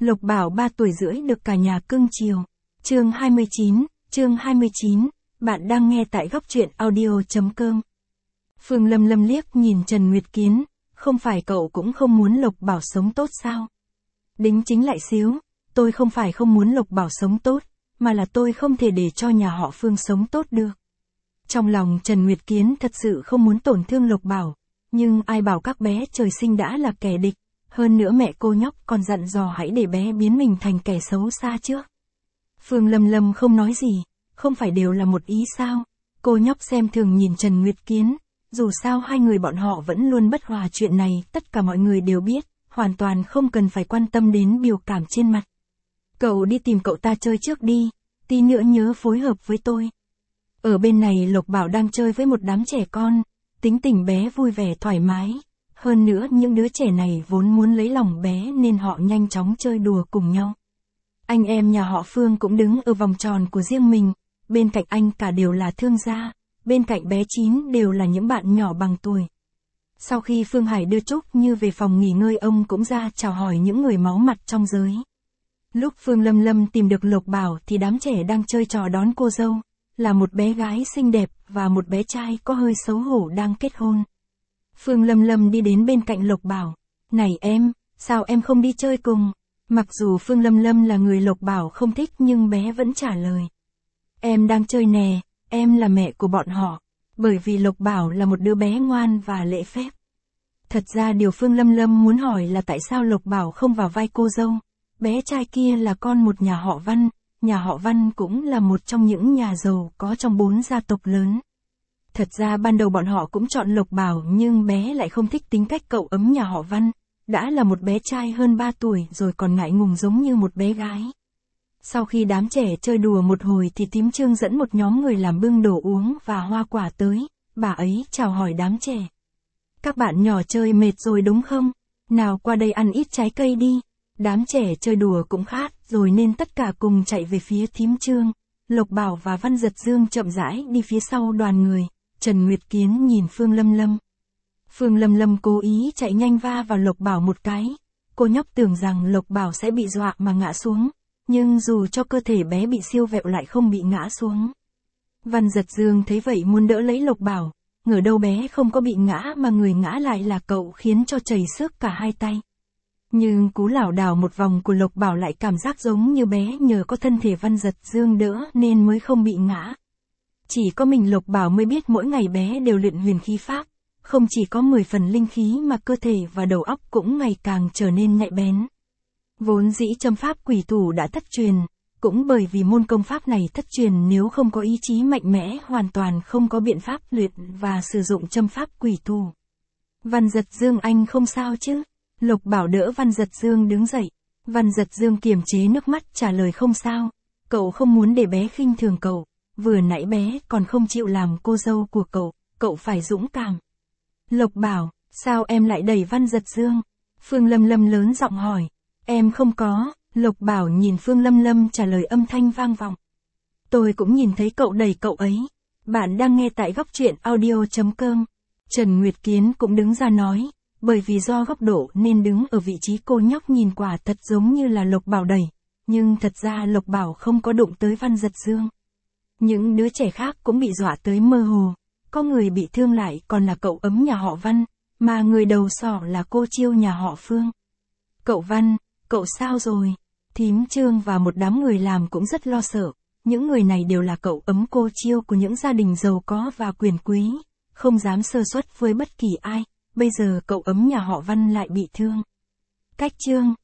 Lộc Bảo 3 tuổi rưỡi được cả nhà cưng chiều. Chương 29, bạn đang nghe tại góc truyện audio.com. Phương Lâm Lâm liếc nhìn Trần Nguyệt Kiến, không phải cậu cũng không muốn Lộc Bảo sống tốt sao? Đính chính lại xíu, tôi không phải không muốn Lộc Bảo sống tốt, mà là tôi không thể để cho nhà họ Phương sống tốt được. Trong lòng Trần Nguyệt Kiến thật sự không muốn tổn thương Lộc Bảo, nhưng ai bảo các bé trời sinh đã là kẻ địch, hơn nữa mẹ cô nhóc còn dặn dò hãy để bé biến mình thành kẻ xấu xa trước. Phương Lâm Lâm không nói gì, không phải đều là một ý sao? Cô nhóc xem thường nhìn Trần Nguyệt Kiến, dù sao hai người bọn họ vẫn luôn bất hòa, chuyện này tất cả mọi người đều biết, hoàn toàn không cần phải quan tâm đến biểu cảm trên mặt. Cậu đi tìm cậu ta chơi trước đi, tí nữa nhớ phối hợp với tôi. Ở bên này Lộc Bảo đang chơi với một đám trẻ con, tính tình bé vui vẻ thoải mái. Hơn nữa những đứa trẻ này vốn muốn lấy lòng bé nên họ nhanh chóng chơi đùa cùng nhau. Anh em nhà họ Phương cũng đứng ở vòng tròn của riêng mình, bên cạnh anh cả đều là thương gia, bên cạnh bé Chín đều là những bạn nhỏ bằng tuổi. Sau khi Phương Hải đưa Trúc Như về phòng nghỉ ngơi, ông cũng ra chào hỏi những người máu mặt trong giới. Lúc Phương Lâm Lâm tìm được Lộc Bảo thì đám trẻ đang chơi trò đón cô dâu, là một bé gái xinh đẹp và một bé trai có hơi xấu hổ đang kết hôn. Phương Lâm Lâm đi đến bên cạnh Lộc Bảo. Này em, sao em không đi chơi cùng? Mặc dù Phương Lâm Lâm là người Lộc Bảo không thích nhưng bé vẫn trả lời. Em đang chơi nè, em là mẹ của bọn họ. Bởi vì Lộc Bảo là một đứa bé ngoan và lễ phép. Thật ra điều Phương Lâm Lâm muốn hỏi là tại sao Lộc Bảo không vào vai cô dâu. Bé trai kia là con một nhà họ Văn, nhà họ Văn cũng là một trong những nhà giàu có trong 4 gia tộc lớn. Thật ra ban đầu bọn họ cũng chọn Lộc Bảo nhưng bé lại không thích tính cách cậu ấm nhà họ Văn, đã là một bé trai hơn 3 tuổi rồi còn ngại ngùng giống như một bé gái. Sau khi đám trẻ chơi đùa một hồi thì Tím Trương dẫn một nhóm người làm bưng đồ uống và hoa quả tới, bà ấy chào hỏi đám trẻ. Các bạn nhỏ chơi mệt rồi đúng không? Nào qua đây ăn ít trái cây đi. Đám trẻ chơi đùa cũng khát rồi nên tất cả cùng chạy về phía Tím Trương. Lộc Bảo và Văn Giật Dương chậm rãi đi phía sau đoàn người. Trần Nguyệt Kiến nhìn Phương Lâm Lâm. Phương Lâm Lâm cố ý chạy nhanh va vào Lộc Bảo một cái. Cô nhóc tưởng rằng Lộc Bảo sẽ bị dọa mà ngã xuống, nhưng dù cho cơ thể bé bị siêu vẹo lại không bị ngã xuống. Văn Giật Dương thấy vậy muốn đỡ lấy Lộc Bảo, ngờ đâu bé không có bị ngã mà người ngã lại là cậu, khiến cho chảy xước cả hai tay. Nhưng cú lảo đảo một vòng của Lộc Bảo lại cảm giác giống như bé nhờ có thân thể Văn Giật Dương đỡ nên mới không bị ngã. Chỉ có mình Lộc Bảo mới biết mỗi ngày bé đều luyện huyền khí pháp, không chỉ có 10 phần linh khí mà cơ thể và đầu óc cũng ngày càng trở nên nhạy bén. Vốn dĩ châm pháp quỷ thủ đã thất truyền, cũng bởi vì môn công pháp này thất truyền nếu không có ý chí mạnh mẽ hoàn toàn không có biện pháp luyện và sử dụng châm pháp quỷ thủ. Văn Giật Dương anh không sao chứ? Lộc Bảo đỡ Văn Giật Dương đứng dậy. Văn Giật Dương kiềm chế nước mắt trả lời không sao, cậu không muốn để bé khinh thường cậu. Vừa nãy bé còn không chịu làm cô dâu của cậu phải dũng cảm. Lộc Bảo, sao em lại đẩy Văn Giật Dương? Phương Lâm Lâm lớn giọng hỏi. Em không có, Lộc Bảo nhìn Phương Lâm Lâm trả lời âm thanh vang vọng. Tôi cũng nhìn thấy cậu đẩy cậu ấy. Bạn đang nghe tại góc truyện audio.com. Trần Nguyệt Kiến cũng đứng ra nói, bởi vì do góc độ nên đứng ở vị trí cô nhóc nhìn quả thật giống như là Lộc Bảo đẩy, nhưng thật ra Lộc Bảo không có đụng tới Văn Giật Dương. Những đứa trẻ khác cũng bị dọa tới mơ hồ, có người bị thương lại còn là cậu ấm nhà họ Văn, mà người đầu sỏ là cô Chiêu nhà họ Phương. Cậu Văn, cậu sao rồi? Thím Trương và một đám người làm cũng rất lo sợ, những người này đều là cậu ấm cô Chiêu của những gia đình giàu có và quyền quý, không dám sơ suất với bất kỳ ai, bây giờ cậu ấm nhà họ Văn lại bị thương. Cách Trương,